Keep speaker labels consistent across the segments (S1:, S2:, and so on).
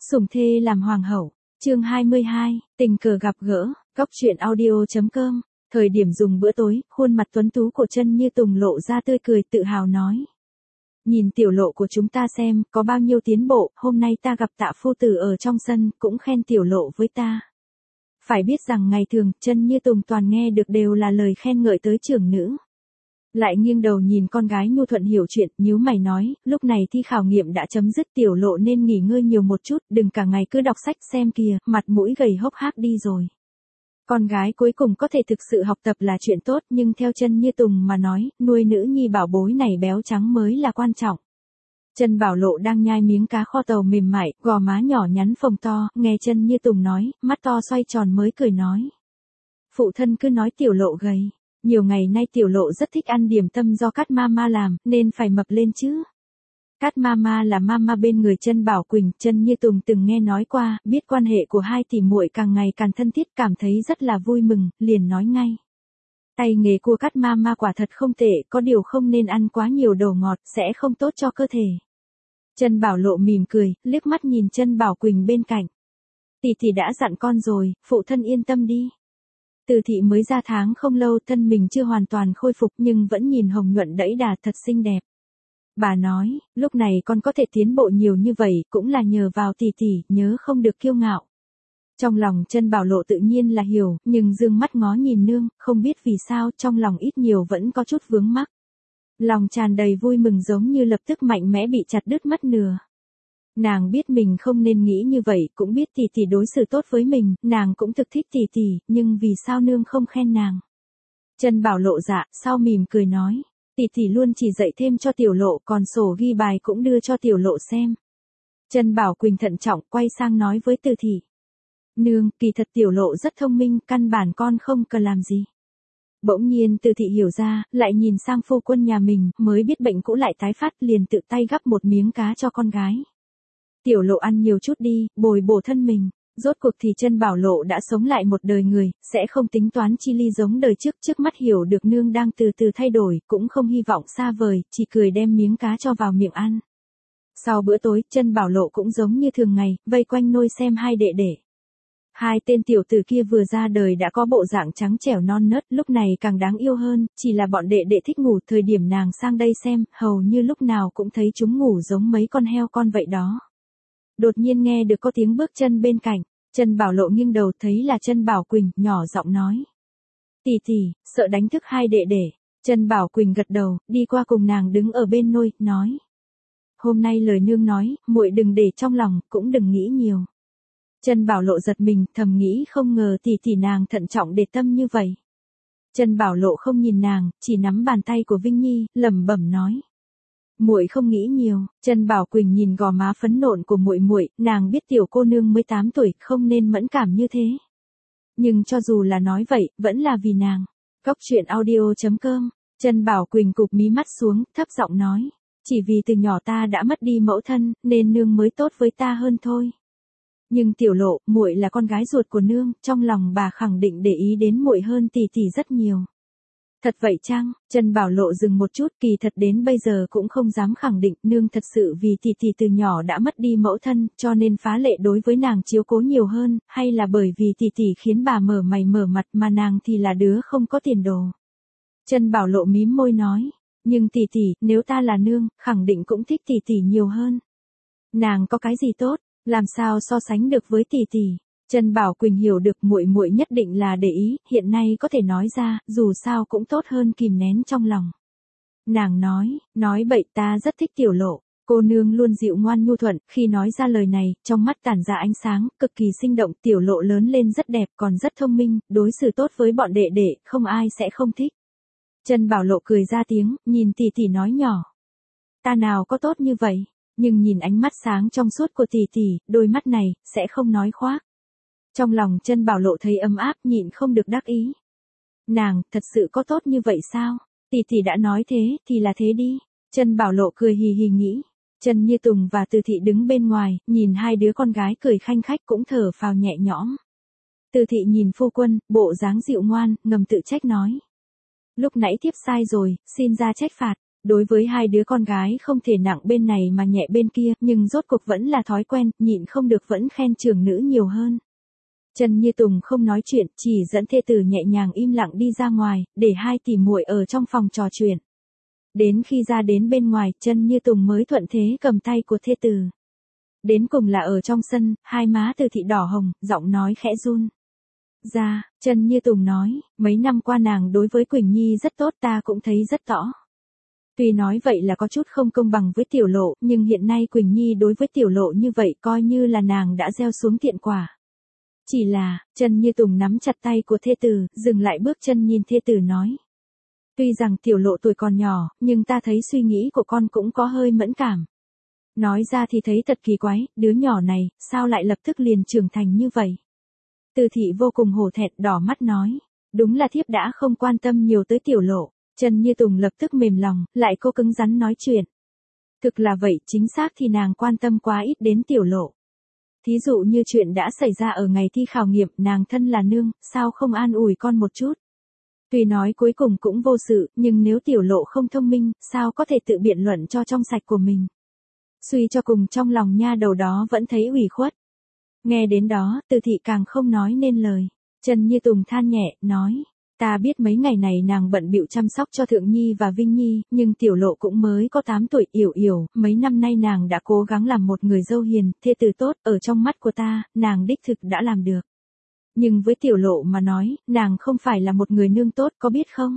S1: Sủng thê làm hoàng hậu, chương 22, tình cờ gặp gỡ, góc truyện audio.com, thời điểm dùng bữa tối, khuôn mặt tuấn tú của Chân Như Tùng lộ ra tươi cười tự hào nói. Nhìn tiểu lộ của chúng ta xem, có bao nhiêu tiến bộ, hôm nay ta gặp Tạ phu tử ở trong sân, cũng khen tiểu lộ với ta. Phải biết rằng ngày thường, Chân Như Tùng toàn nghe được đều là lời khen ngợi tới trưởng nữ. Lại nghiêng đầu nhìn con gái nhu thuận hiểu chuyện, nhíu mày nói, lúc này thi khảo nghiệm đã chấm dứt, tiểu lộ nên nghỉ ngơi nhiều một chút, đừng cả ngày cứ đọc sách xem kìa, mặt mũi gầy hốc hác đi rồi. Con gái cuối cùng có thể thực sự học tập là chuyện tốt, nhưng theo Chân Như Tùng mà nói, nuôi nữ nhi bảo bối này béo trắng mới là quan trọng. Chân Bảo Lộ đang nhai miếng cá kho tàu mềm mại, gò má nhỏ nhắn phồng to, nghe Chân Như Tùng nói, mắt to xoay tròn mới cười nói. Phụ thân cứ nói tiểu lộ gầy. Nhiều ngày nay tiểu lộ rất thích ăn điểm tâm do Cát Mama làm, nên phải mập lên chứ. Cát Mama là mama bên người Chân Bảo Quỳnh, Chân Như Tùng từng nghe nói qua, biết quan hệ của hai tỷ muội càng ngày càng thân thiết, cảm thấy rất là vui mừng, liền nói ngay. Tay nghề của Cát Mama quả thật không tệ, có điều không nên ăn quá nhiều đồ ngọt, sẽ không tốt cho cơ thể. Chân Bảo Lộ mỉm cười, liếc mắt nhìn Chân Bảo Quỳnh bên cạnh. Tỷ đã dặn con rồi, phụ thân yên tâm đi. Từ thị mới ra tháng không lâu, thân mình chưa hoàn toàn khôi phục nhưng vẫn nhìn hồng nhuận đẫy đà thật xinh đẹp. Bà nói, lúc này con có thể tiến bộ nhiều như vậy cũng là nhờ vào tỷ, nhớ không được kiêu ngạo. Trong lòng Chân Bảo Lộ tự nhiên là hiểu, nhưng dương mắt ngó nhìn nương, không biết vì sao trong lòng ít nhiều vẫn có chút vướng mắc. Lòng tràn đầy vui mừng giống như lập tức mạnh mẽ bị chặt đứt mất nửa. Nàng biết mình không nên nghĩ như vậy, cũng biết tỷ đối xử tốt với mình, nàng cũng thực thích tỷ, nhưng vì sao nương không khen nàng. Chân Bảo Lộ dạ, sau mỉm cười nói, tỷ luôn chỉ dạy thêm cho tiểu lộ, còn sổ ghi bài cũng đưa cho tiểu lộ xem. Chân Bảo Quỳnh thận trọng quay sang nói với Từ thị. Nương, kỳ thật tiểu lộ rất thông minh, căn bản con không cần làm gì. Bỗng nhiên Từ thị hiểu ra, lại nhìn sang phu quân nhà mình, mới biết bệnh cũ lại tái phát, liền tự tay gắp một miếng cá cho con gái. Tiểu lộ ăn nhiều chút đi, bồi bổ thân mình. Rốt cuộc thì Chân Bảo Lộ đã sống lại một đời người, sẽ không tính toán chi ly giống đời trước mắt hiểu được nương đang từ từ thay đổi, cũng không hy vọng xa vời, chỉ cười đem miếng cá cho vào miệng ăn. Sau bữa tối, Chân Bảo Lộ cũng giống như thường ngày, vây quanh nôi xem hai đệ đệ. Hai tên tiểu tử kia vừa ra đời đã có bộ dạng trắng trẻo non nớt, lúc này càng đáng yêu hơn, chỉ là bọn đệ đệ thích ngủ, thời điểm nàng sang đây xem, hầu như lúc nào cũng thấy chúng ngủ giống mấy con heo con vậy đó. Đột nhiên nghe được có tiếng bước chân bên cạnh, Chân Bảo Lộ nghiêng đầu thấy là Chân Bảo Quỳnh, nhỏ giọng nói. Tỷ, sợ đánh thức hai đệ đệ. Chân Bảo Quỳnh gật đầu, đi qua cùng nàng đứng ở bên nôi, nói. Hôm nay lời nương nói, muội đừng để trong lòng, cũng đừng nghĩ nhiều. Chân Bảo Lộ giật mình, thầm nghĩ không ngờ tỷ nàng thận trọng để tâm như vậy. Chân Bảo Lộ không nhìn nàng, chỉ nắm bàn tay của Vinh Nhi, lẩm bẩm nói. Muội không nghĩ nhiều. Chân Bảo Quỳnh nhìn gò má phấn nộn của muội, nàng biết tiểu cô nương mới 8 tuổi, không nên mẫn cảm như thế. Nhưng cho dù là nói vậy, vẫn là vì nàng. Góc truyện audio.com. Chân Bảo Quỳnh cụp mí mắt xuống, thấp giọng nói, chỉ vì từ nhỏ ta đã mất đi mẫu thân, nên nương mới tốt với ta hơn thôi. Nhưng tiểu lộ, muội là con gái ruột của nương, trong lòng bà khẳng định để ý đến muội hơn tỷ rất nhiều. Thật vậy chăng? Chân Bảo Lộ dừng một chút, kỳ thật đến bây giờ cũng không dám khẳng định, nương thật sự vì tỷ từ nhỏ đã mất đi mẫu thân, cho nên phá lệ đối với nàng chiếu cố nhiều hơn, hay là bởi vì tỷ khiến bà mở mày mở mặt mà nàng thì là đứa không có tiền đồ. Chân Bảo Lộ mím môi nói, nhưng tỷ, nếu ta là nương, khẳng định cũng thích tỷ nhiều hơn. Nàng có cái gì tốt, làm sao so sánh được với tỷ. Chân Bảo Quỳnh hiểu được muội nhất định là để ý, hiện nay có thể nói ra, dù sao cũng tốt hơn kìm nén trong lòng. Nàng nói bậy, ta rất thích tiểu lộ, cô nương luôn dịu ngoan nhu thuận, khi nói ra lời này, trong mắt tản ra ánh sáng, cực kỳ sinh động, tiểu lộ lớn lên rất đẹp, còn rất thông minh, đối xử tốt với bọn đệ đệ, không ai sẽ không thích. Chân Bảo Lộ cười ra tiếng, nhìn tỷ nói nhỏ. Ta nào có tốt như vậy, nhưng nhìn ánh mắt sáng trong suốt của tỷ, đôi mắt này, sẽ không nói khoác. Trong lòng Chân Bảo Lộ thấy ấm áp, nhịn không được đắc ý. Nàng, thật sự có tốt như vậy sao? Tỷ đã nói thế, thì là thế đi. Chân Bảo Lộ cười hì hì nghĩ. Chân Như Tùng và Từ thị đứng bên ngoài, nhìn hai đứa con gái cười khanh khách cũng thở phào nhẹ nhõm. Từ thị nhìn phu quân, bộ dáng dịu ngoan, ngầm tự trách nói. Lúc nãy thiếp sai rồi, xin ra trách phạt. Đối với hai đứa con gái không thể nặng bên này mà nhẹ bên kia, nhưng rốt cuộc vẫn là thói quen, nhịn không được vẫn khen trưởng nữ nhiều hơn. Chân Như Tùng không nói chuyện, chỉ dẫn thê tử nhẹ nhàng im lặng đi ra ngoài, để hai tỷ muội ở trong phòng trò chuyện. Đến khi ra đến bên ngoài, Chân Như Tùng mới thuận thế cầm tay của thê tử. Đến cùng là ở trong sân, hai má Từ Thị đỏ hồng, giọng nói khẽ run. Ra, Chân Như Tùng nói, mấy năm qua nàng đối với Quỳnh Nhi rất tốt, ta cũng thấy rất rõ. Tuy nói vậy là có chút không công bằng với Tiểu Lộ, nhưng hiện nay Quỳnh Nhi đối với Tiểu Lộ như vậy coi như là nàng đã gieo xuống thiện quả. Chỉ là, Chân Như Tùng nắm chặt tay của thê tử, dừng lại bước chân nhìn thê tử nói. Tuy rằng Tiểu Lộ tuổi còn nhỏ, nhưng ta thấy suy nghĩ của con cũng có hơi mẫn cảm. Nói ra thì thấy thật kỳ quái, đứa nhỏ này, sao lại lập tức liền trưởng thành như vậy? Từ Thị vô cùng hổ thẹn, đỏ mắt nói. Đúng là thiếp đã không quan tâm nhiều tới Tiểu Lộ. Chân Như Tùng lập tức mềm lòng, lại cô cứng rắn nói chuyện. Thực là vậy, chính xác thì nàng quan tâm quá ít đến Tiểu Lộ. Thí dụ như chuyện đã xảy ra ở ngày thi khảo nghiệm, nàng thân là nương, sao không an ủi con một chút? Tuy nói cuối cùng cũng vô sự, nhưng nếu Tiểu Lộ không thông minh, sao có thể tự biện luận cho trong sạch của mình? Suy cho cùng trong lòng nha đầu đó vẫn thấy ủy khuất. Nghe đến đó, Từ Thị càng không nói nên lời. Chân Như Tùng than nhẹ, nói. Ta biết mấy ngày này nàng bận bịu chăm sóc cho Thượng Nhi và Vinh Nhi, nhưng Tiểu Lộ cũng mới có 8 tuổi, yểu, mấy năm nay nàng đã cố gắng làm một người dâu hiền, thê tử tốt, ở trong mắt của ta, nàng đích thực đã làm được. Nhưng với Tiểu Lộ mà nói, nàng không phải là một người nương tốt, có biết không?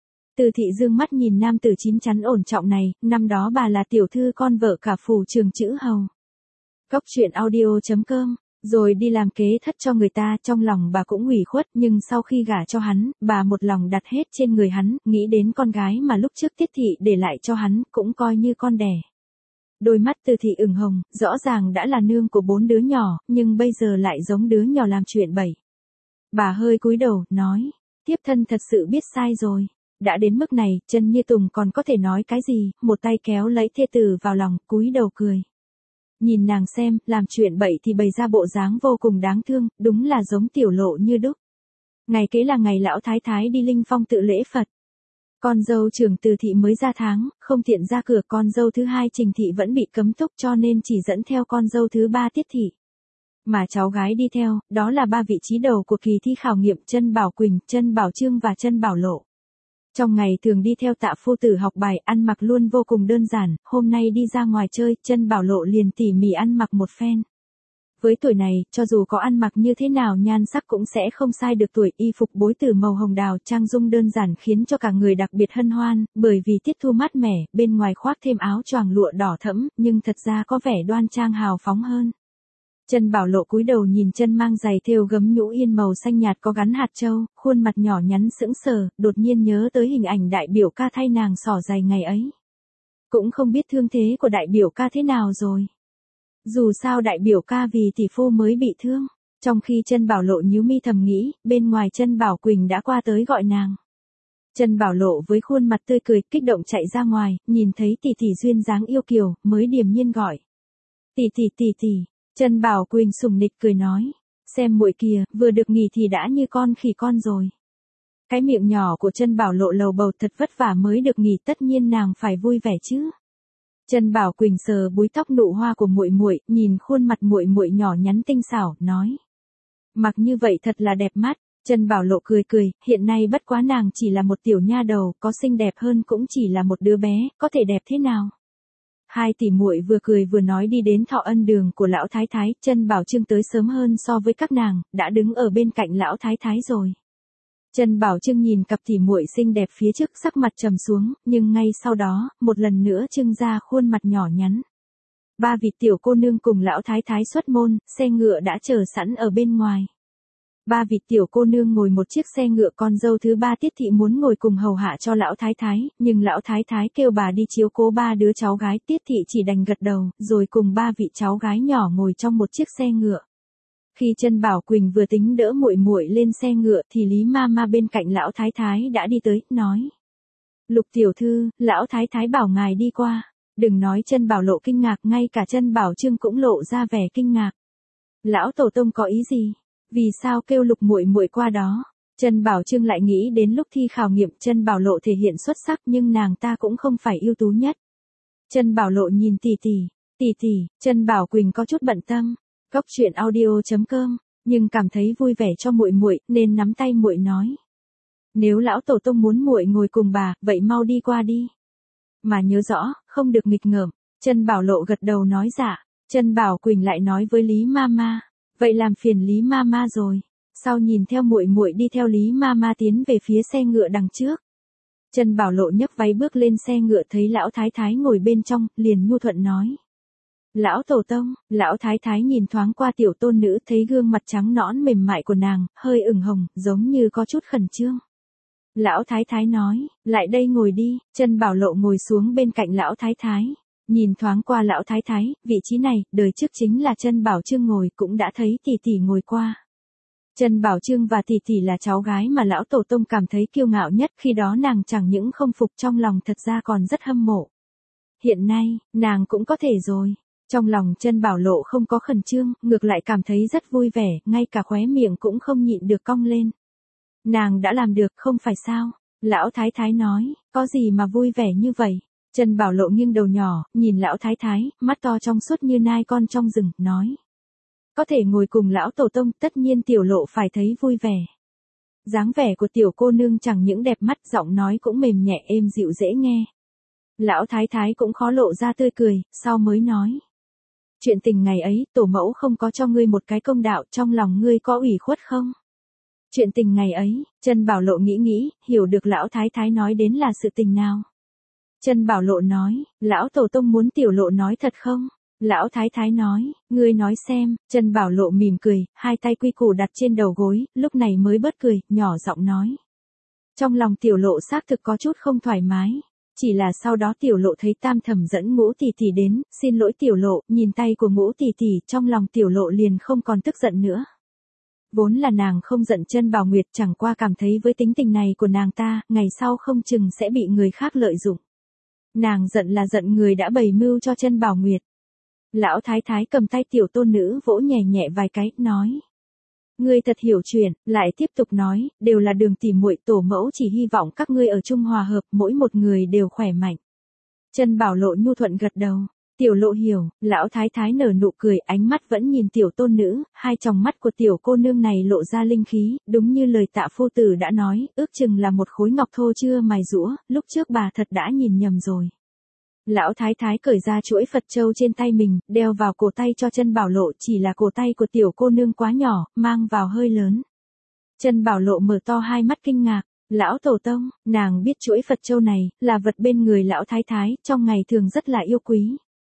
S1: Từ Thị dương mắt nhìn nam tử chín chắn ổn trọng này, năm đó bà là tiểu thư con vợ cả phủ trường chữ hầu. Cóc truyện audio.com. Rồi đi làm kế thất cho người ta, trong lòng bà cũng ủy khuất, nhưng sau khi gả cho hắn, bà một lòng đặt hết trên người hắn, nghĩ đến con gái mà lúc trước Tiết Thị để lại cho hắn, cũng coi như con đẻ. Đôi mắt Từ Thị ửng hồng, rõ ràng đã là nương của 4 đứa nhỏ, nhưng bây giờ lại giống đứa nhỏ làm chuyện bậy. Bà hơi cúi đầu, nói, thiếp thân thật sự biết sai rồi. Đã đến mức này, Chân Như Tùng còn có thể nói cái gì, một tay kéo lấy thê tử vào lòng, cúi đầu cười. Nhìn nàng xem, làm chuyện bậy thì bày ra bộ dáng vô cùng đáng thương, đúng là giống Tiểu Lộ như đúc. Ngày kế là ngày lão thái thái đi Linh Phong tự lễ Phật. Con dâu trưởng Từ Thị mới ra tháng, không tiện ra cửa, con dâu thứ hai Trình Thị vẫn bị cấm túc cho nên chỉ dẫn theo con dâu thứ ba Tiết Thị. Mà cháu gái đi theo, đó là 3 vị trí đầu của kỳ thi khảo nghiệm, Chân Bảo Quỳnh, Chân Bảo Trương và Chân Bảo Lộ. Trong ngày thường đi theo Tạ phu tử học bài, ăn mặc luôn vô cùng đơn giản, hôm nay đi ra ngoài chơi, Chân Bảo Lộ liền tỉ mỉ ăn mặc một phen. Với tuổi này, cho dù có ăn mặc như thế nào nhan sắc cũng sẽ không sai được tuổi, y phục bối từ màu hồng đào, trang dung đơn giản khiến cho cả người đặc biệt hân hoan, bởi vì tiết thu mát mẻ, bên ngoài khoác thêm áo choàng lụa đỏ thẫm, nhưng thật ra có vẻ đoan trang hào phóng hơn. Chân Bảo Lộ cúi đầu nhìn chân mang giày thêu gấm nhũ yên màu xanh nhạt có gắn hạt châu, khuôn mặt nhỏ nhắn sững sờ, đột nhiên nhớ tới hình ảnh đại biểu ca thay nàng xỏ giày ngày ấy. Cũng không biết thương thế của đại biểu ca thế nào rồi. Dù sao đại biểu ca vì tỷ phu mới bị thương. Trong khi Chân Bảo Lộ nhíu mi thầm nghĩ, bên ngoài Chân Bảo Quỳnh đã qua tới gọi nàng. Chân Bảo Lộ với khuôn mặt tươi cười, kích động chạy ra ngoài, nhìn thấy tỷ tỷ duyên dáng yêu kiều, mới điềm nhiên gọi. Tỷ tỷ. Chân Bảo Quỳnh sủng nịch cười nói, xem muội kìa, vừa được nghỉ thì đã như con khỉ con rồi. Cái miệng nhỏ của Chân Bảo Lộ lầu bầu, thật vất vả mới được nghỉ, tất nhiên nàng phải vui vẻ chứ. Chân Bảo Quỳnh sờ búi tóc nụ hoa của muội muội, nhìn khuôn mặt muội muội nhỏ nhắn tinh xảo, nói: "Mặc như vậy thật là đẹp mắt." Chân Bảo Lộ cười, hiện nay bất quá nàng chỉ là một tiểu nha đầu, có xinh đẹp hơn cũng chỉ là một đứa bé, có thể đẹp thế nào? Hai tỷ muội vừa cười vừa nói đi đến Thọ Ân đường của lão thái thái, Chân Bảo Trương tới sớm hơn so với các nàng, đã đứng ở bên cạnh lão thái thái rồi. Chân Bảo Trương nhìn cặp tỷ muội xinh đẹp phía trước, sắc mặt trầm xuống, nhưng ngay sau đó, một lần nữa trưng ra khuôn mặt nhỏ nhắn. Ba vị tiểu cô nương cùng lão thái thái xuất môn, xe ngựa đã chờ sẵn ở bên ngoài. Ba vị tiểu cô nương ngồi một chiếc xe ngựa, con dâu thứ ba Tiết Thị muốn ngồi cùng hầu hạ cho lão thái thái, nhưng lão thái thái kêu bà đi chiếu cố ba đứa cháu gái, Tiết Thị chỉ đành gật đầu, rồi cùng ba vị cháu gái nhỏ ngồi trong một chiếc xe ngựa. Khi Chân Bảo Quỳnh vừa tính đỡ muội muội lên xe ngựa thì Lý Mama bên cạnh lão thái thái đã đi tới, nói: "Lục tiểu thư, lão thái thái bảo ngài đi qua." Đừng nói Chân Bảo Lộ kinh ngạc, ngay cả Chân Bảo Trương cũng lộ ra vẻ kinh ngạc. Lão tổ tông có ý gì? Vì sao kêu Lục muội muội qua đó? Trân Bảo Trương lại nghĩ đến lúc thi khảo nghiệm Trân Bảo Lộ thể hiện xuất sắc nhưng nàng ta cũng không phải ưu tú nhất. Trân Bảo Lộ nhìn tỷ tỷ, Trân Bảo Quỳnh có chút bận tâm. Góc truyện audio.com, nhưng cảm thấy vui vẻ cho muội muội nên nắm tay muội nói. Nếu lão tổ tông muốn muội ngồi cùng bà, vậy mau đi qua đi. Mà nhớ rõ, không được nghịch ngợm. Trân Bảo Lộ gật đầu nói dạ. Trân Bảo Quỳnh lại nói với Lý Mama, vậy làm phiền Lý Mama rồi. Sau nhìn theo muội muội đi theo Lý Mama tiến về phía xe ngựa đằng trước. Trân Bảo Lộ nhấc váy bước lên xe ngựa thấy lão thái thái ngồi bên trong, liền nhu thuận nói. Lão tổ tông, lão thái thái nhìn thoáng qua tiểu tôn nữ thấy gương mặt trắng nõn mềm mại của nàng, hơi ửng hồng, giống như có chút khẩn trương. Lão thái thái nói, lại đây ngồi đi. Trân Bảo Lộ ngồi xuống bên cạnh lão thái thái. Nhìn thoáng qua lão thái thái, vị trí này, đời trước chính là Trân Bảo Trương ngồi cũng đã thấy tỷ tỷ ngồi qua. Trân Bảo Trương và tỷ tỷ là cháu gái mà lão tổ tông cảm thấy kiêu ngạo nhất, khi đó nàng chẳng những không phục trong lòng thật ra còn rất hâm mộ. Hiện nay, nàng cũng có thể rồi. Trong lòng Trân Bảo Lộ không có khẩn trương, ngược lại cảm thấy rất vui vẻ, ngay cả khóe miệng cũng không nhịn được cong lên. Nàng đã làm được không phải sao? Lão thái thái nói, có gì mà vui vẻ như vậy? Trân Bảo Lộ nghiêng đầu nhỏ, nhìn lão thái thái, mắt to trong suốt như nai con trong rừng, nói. Có thể ngồi cùng lão tổ tông, tất nhiên tiểu lộ phải thấy vui vẻ. Dáng vẻ của tiểu cô nương chẳng những đẹp mắt, giọng nói cũng mềm nhẹ êm dịu dễ nghe. Lão thái thái cũng khó lộ ra tươi cười, sau mới nói. Chuyện tình ngày ấy, tổ mẫu không có cho ngươi một cái công đạo, trong lòng ngươi có ủy khuất không? Chuyện tình ngày ấy, Trân Bảo Lộ nghĩ, hiểu được lão thái thái nói đến là sự tình nào. Trân Bảo Lộ nói, lão tổ tông muốn tiểu lộ nói thật không? Lão thái thái nói, ngươi nói xem. Trân Bảo Lộ mỉm cười, hai tay quy củ đặt trên đầu gối, lúc này mới bớt cười, nhỏ giọng nói. Trong lòng tiểu lộ xác thực có chút không thoải mái. Chỉ là sau đó tiểu lộ thấy Tam Thẩm dẫn Ngũ tỷ tỷ đến, xin lỗi tiểu lộ, nhìn tay của Ngũ tỷ tỷ, trong lòng tiểu lộ liền không còn tức giận nữa. Vốn là nàng không giận Trân Bảo Nguyệt, chẳng qua cảm thấy với tính tình này của nàng ta, ngày sau không chừng sẽ bị người khác lợi dụng. Nàng giận là giận người đã bày mưu cho Trân Bảo Nguyệt. Lão thái thái cầm tay tiểu tôn nữ vỗ nhẹ nhẹ vài cái, nói. Ngươi thật hiểu chuyện, lại tiếp tục nói, đều là đường tỉ muội, tổ mẫu chỉ hy vọng các ngươi ở chung hòa hợp, mỗi một người đều khỏe mạnh. Trân Bảo Lộ nhu thuận gật đầu. Tiểu lộ hiểu, lão thái thái nở nụ cười, ánh mắt vẫn nhìn tiểu tôn nữ, hai tròng mắt của tiểu cô nương này lộ ra linh khí, đúng như lời Tạ phu tử đã nói, ước chừng là một khối ngọc thô chưa mài rũa, lúc trước bà thật đã nhìn nhầm rồi. Lão thái thái cởi ra chuỗi Phật châu trên tay mình, đeo vào cổ tay cho Trân Bảo Lộ, chỉ là cổ tay của tiểu cô nương quá nhỏ, mang vào hơi lớn. Trân Bảo Lộ mở to hai mắt kinh ngạc. Lão tổ tông, nàng biết chuỗi Phật châu này, là vật bên người lão thái thái, trong ngày thường rất là yêu quý.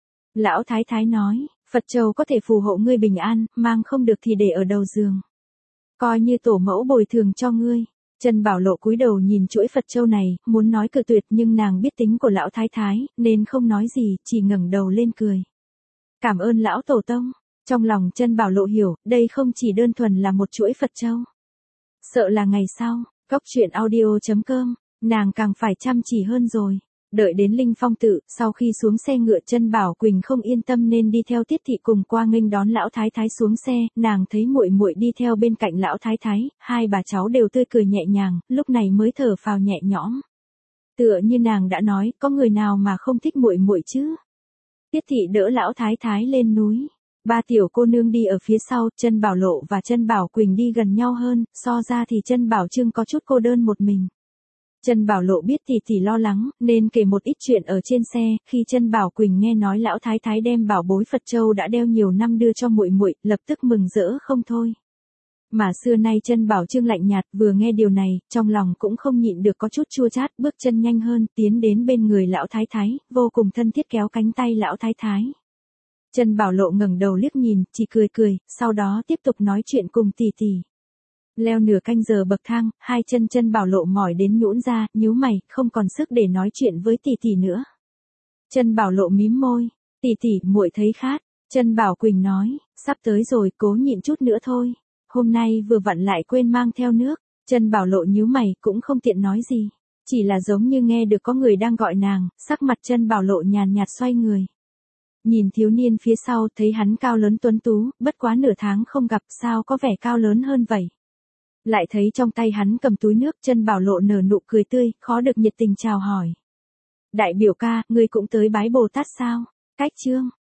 S1: Lão thái thái nói, Phật châu có thể phù hộ ngươi bình an, mang không được thì để ở đầu giường. Coi như tổ mẫu bồi thường cho ngươi. Trân Bảo Lộ cúi đầu nhìn chuỗi Phật châu này, muốn nói cự tuyệt nhưng nàng biết tính của lão thái thái, nên không nói gì, chỉ ngẩng đầu lên cười. Cảm ơn lão tổ tông. Trong lòng Trân Bảo Lộ hiểu, đây không chỉ đơn thuần là một chuỗi Phật châu. Sợ là ngày sau, góc truyện audio.com, nàng càng phải chăm chỉ hơn rồi. Đợi đến Linh Phong tự, sau khi xuống xe ngựa Trân Bảo Quỳnh không yên tâm nên đi theo Tiết thị cùng qua nghênh đón lão thái thái xuống xe, nàng thấy muội muội đi theo bên cạnh lão thái thái, hai bà cháu đều tươi cười nhẹ nhàng, lúc này mới thở phào nhẹ nhõm. Tựa như nàng đã nói, có người nào mà không thích muội muội chứ? Tiết thị đỡ lão thái thái lên núi. Ba tiểu cô nương đi ở phía sau, Trân Bảo Lộ và Trân Bảo Quỳnh đi gần nhau hơn, so ra thì Trân Bảo Trương có chút cô đơn một mình. Trân Bảo Lộ biết tỷ tỷ lo lắng, nên kể một ít chuyện ở trên xe, khi Trân Bảo Quỳnh nghe nói lão thái thái đem bảo bối Phật châu đã đeo nhiều năm đưa cho muội muội, lập tức mừng rỡ không thôi. Mà xưa nay Trân Bảo Trương lạnh nhạt, vừa nghe điều này, trong lòng cũng không nhịn được có chút chua chát, bước chân nhanh hơn, tiến đến bên người lão thái thái, vô cùng thân thiết kéo cánh tay lão thái thái. Trân Bảo Lộ ngẩng đầu liếc nhìn, chỉ cười cười, sau đó tiếp tục nói chuyện cùng tỷ tỷ. Leo nửa canh giờ bậc thang, hai chân Trân Bảo Lộ mỏi đến nhũn ra, nhíu mày, không còn sức để nói chuyện với tỷ tỷ nữa. Trân Bảo Lộ mím môi, tỷ tỷ, muội thấy khát. Trân Bảo Quỳnh nói, sắp tới rồi, cố nhịn chút nữa thôi. Hôm nay vừa vặn lại quên mang theo nước. Trân Bảo Lộ nhíu mày, cũng không tiện nói gì. Chỉ là giống như nghe được có người đang gọi nàng, sắc mặt Trân Bảo Lộ nhàn nhạt xoay người. Nhìn thiếu niên phía sau, thấy hắn cao lớn tuấn tú, bất quá nửa tháng không gặp, sao có vẻ cao lớn hơn vậy. Lại thấy trong tay hắn cầm túi nước, Chân Bảo Lộ nở nụ cười tươi, khó được nhiệt tình chào hỏi. Đại biểu ca, ngươi cũng tới bái Bồ Tát sao? Cách chương.